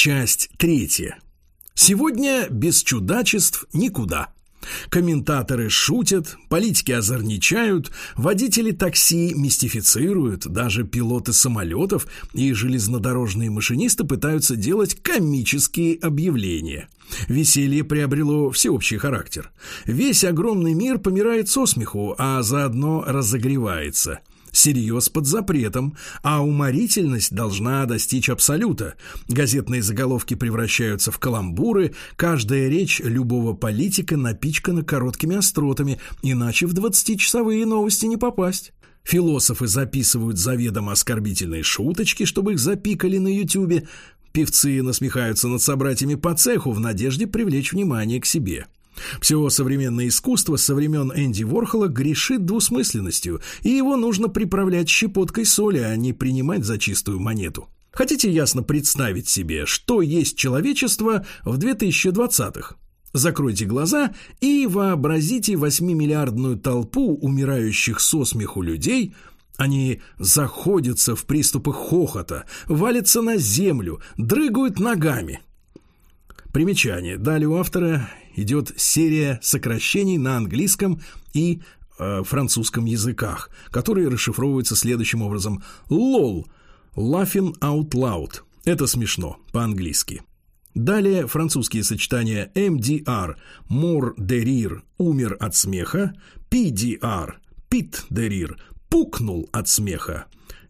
Часть 3. Сегодня без чудачеств никуда. Комментаторы шутят, политики озорничают, водители такси мистифицируют, даже пилоты самолетов и железнодорожные машинисты пытаются делать комические объявления. Веселье приобрело всеобщий характер. Весь огромный мир помирает со смеху, а заодно разогревается. Серьез под запретом, а уморительность должна достичь абсолюта. Газетные заголовки превращаются в каламбуры, каждая речь любого политика напичкана короткими остротами, иначе в 20-часовые новости не попасть. Философы записывают заведомо оскорбительные шуточки, чтобы их запикали на ютубе. Певцы насмехаются над собратьями по цеху в надежде привлечь внимание к себе. Все современное искусство со времен Энди Ворхола грешит двусмысленностью, и его нужно приправлять щепоткой соли, а не принимать за чистую монету. Хотите ясно представить себе, что есть человечество в 2020-х? Закройте глаза и вообразите 8-миллиардную толпу умирающих со смеху людей. Они заходятся в приступах хохота, валятся на землю, дрыгают ногами. Примечание. Далее у автора идет серия сокращений на английском и французском языках, которые расшифровываются следующим образом. LOL – laughing out loud. Это смешно по-английски. Далее французские сочетания MDR – mort de rire – умер от смеха, PDR – pit de rire – пукнул от смеха,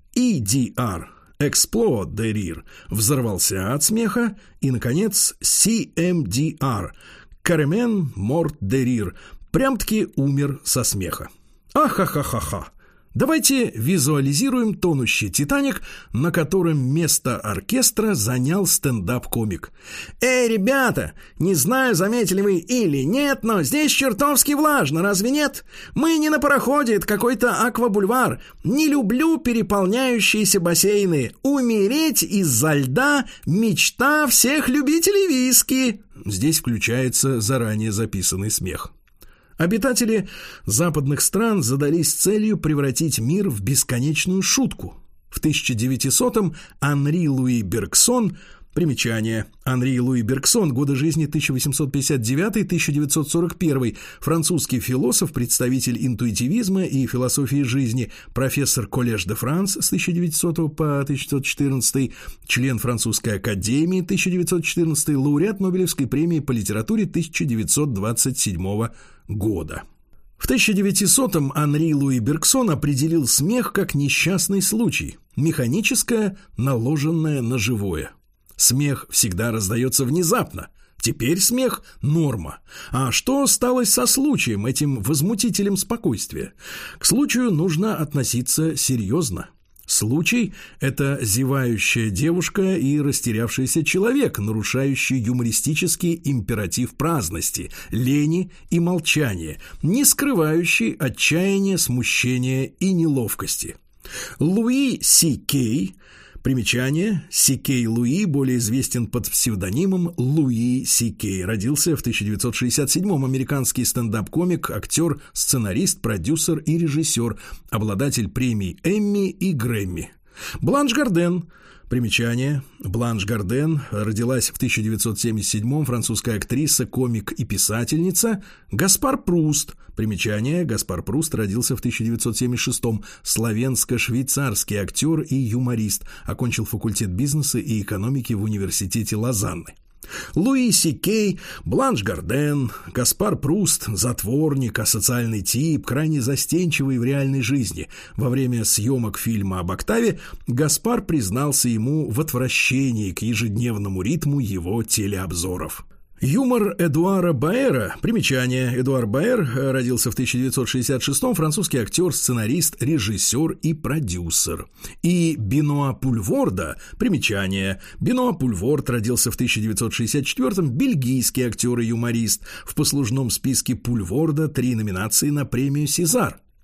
EDR – Explode de rire – взорвался от смеха, и, наконец, CMDR – Carrément mort de rire – прям-таки умер со смеха. Ахахахаха! Давайте визуализируем тонущий «Титаник», на котором место оркестра занял стендап-комик. Ребята, не знаю, заметили вы или нет, но здесь чертовски влажно, разве нет? Мы не на пароходе, это какой-то аквабульвар. Не люблю переполняющиеся бассейны. Умереть из-за льда – мечта всех любителей виски». Здесь включается заранее записанный смех. Обитатели западных стран задались целью превратить мир в бесконечную шутку. В 1900-м Анри Луи Бергсон, примечание, Анри Луи Бергсон, годы жизни 1859-1941, французский философ, представитель интуитивизма и философии жизни, профессор Коллеж де Франс с 1900 по 1914, член Французской академии 1914, лауреат Нобелевской премии по литературе 1927 года. В 1900-м Анри Луи Бергсон определил смех как несчастный случай, механическое, наложенное на живое. Смех всегда раздается внезапно. Теперь смех – норма. А что стало со случаем, этим возмутителем спокойствия? К случаю нужно относиться серьезно. Случай – это зевающая девушка и растерявшийся человек, нарушающий юмористический императив праздности, лени и молчания, не скрывающий отчаяния, смущения и неловкости. Луи Си Кей, примечание, Си Кей Луи, более известен под псевдонимом Луи Си Кей, родился в 1967-м, американский стендап-комик, актер, сценарист, продюсер и режиссер, обладатель премий Эмми и Грэмми. Бланш Гарден, примечание, Бланш Гарден родилась в 1977-м, французская актриса, комик и писательница. Гаспар Пруст, примечание, Гаспар Пруст родился в 1976-м, славянско-швейцарский актер и юморист, окончил факультет бизнеса и экономики в университете Лозанны. Луи Си Кей, Бланш Гарден, Гаспар Пруст, затворник, асоциальный тип, крайне застенчивый в реальной жизни. Во время съемок фильма об Октаве Гаспар признался ему в отвращении к ежедневному ритму его телеобзоров. Юмор Эдуара Баэра, примечание, Эдуар Баэр родился в 1966-м, французский актер, сценарист, режиссер и продюсер. И Бенуа Пульворда, примечание, Бенуа Пульворд родился в 1964-м, бельгийский актер и юморист, в послужном списке Пульворда 3 номинации на премию «Сезар».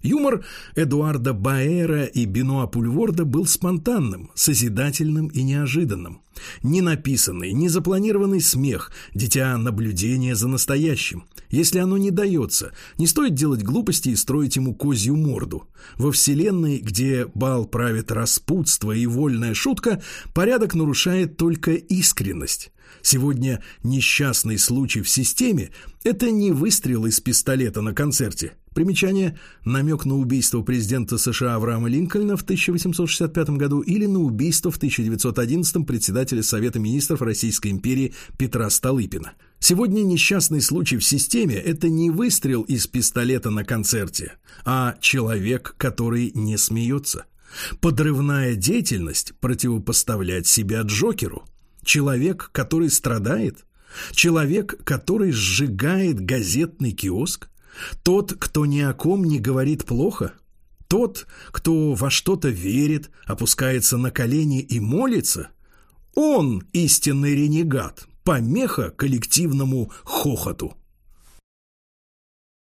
Юмор Эдуарда Баэра и Бенуа Пульворда был спонтанным, созидательным и неожиданным. Ни написанный, ни запланированный смех – дитя наблюдения за настоящим. Если оно не дается, не стоит делать глупости и строить ему козью морду. Во вселенной, где бал правит распутство и вольная шутка, порядок нарушает только искренность. Сегодня несчастный случай в системе – это не выстрел из пистолета на концерте. Примечание – намек на убийство президента США Авраама Линкольна в 1865 году или на убийство в 1911 председателя Совета министров Российской империи Петра Столыпина. Сегодня несчастный случай в системе – это не выстрел из пистолета на концерте, а человек, который не смеется. Подрывная деятельность – противопоставлять себя Джокеру. Человек, который страдает? Человек, который сжигает газетный киоск? Тот, кто ни о ком не говорит плохо? Тот, кто во что-то верит, опускается на колени и молится? Он истинный ренегат, помеха коллективному хохоту.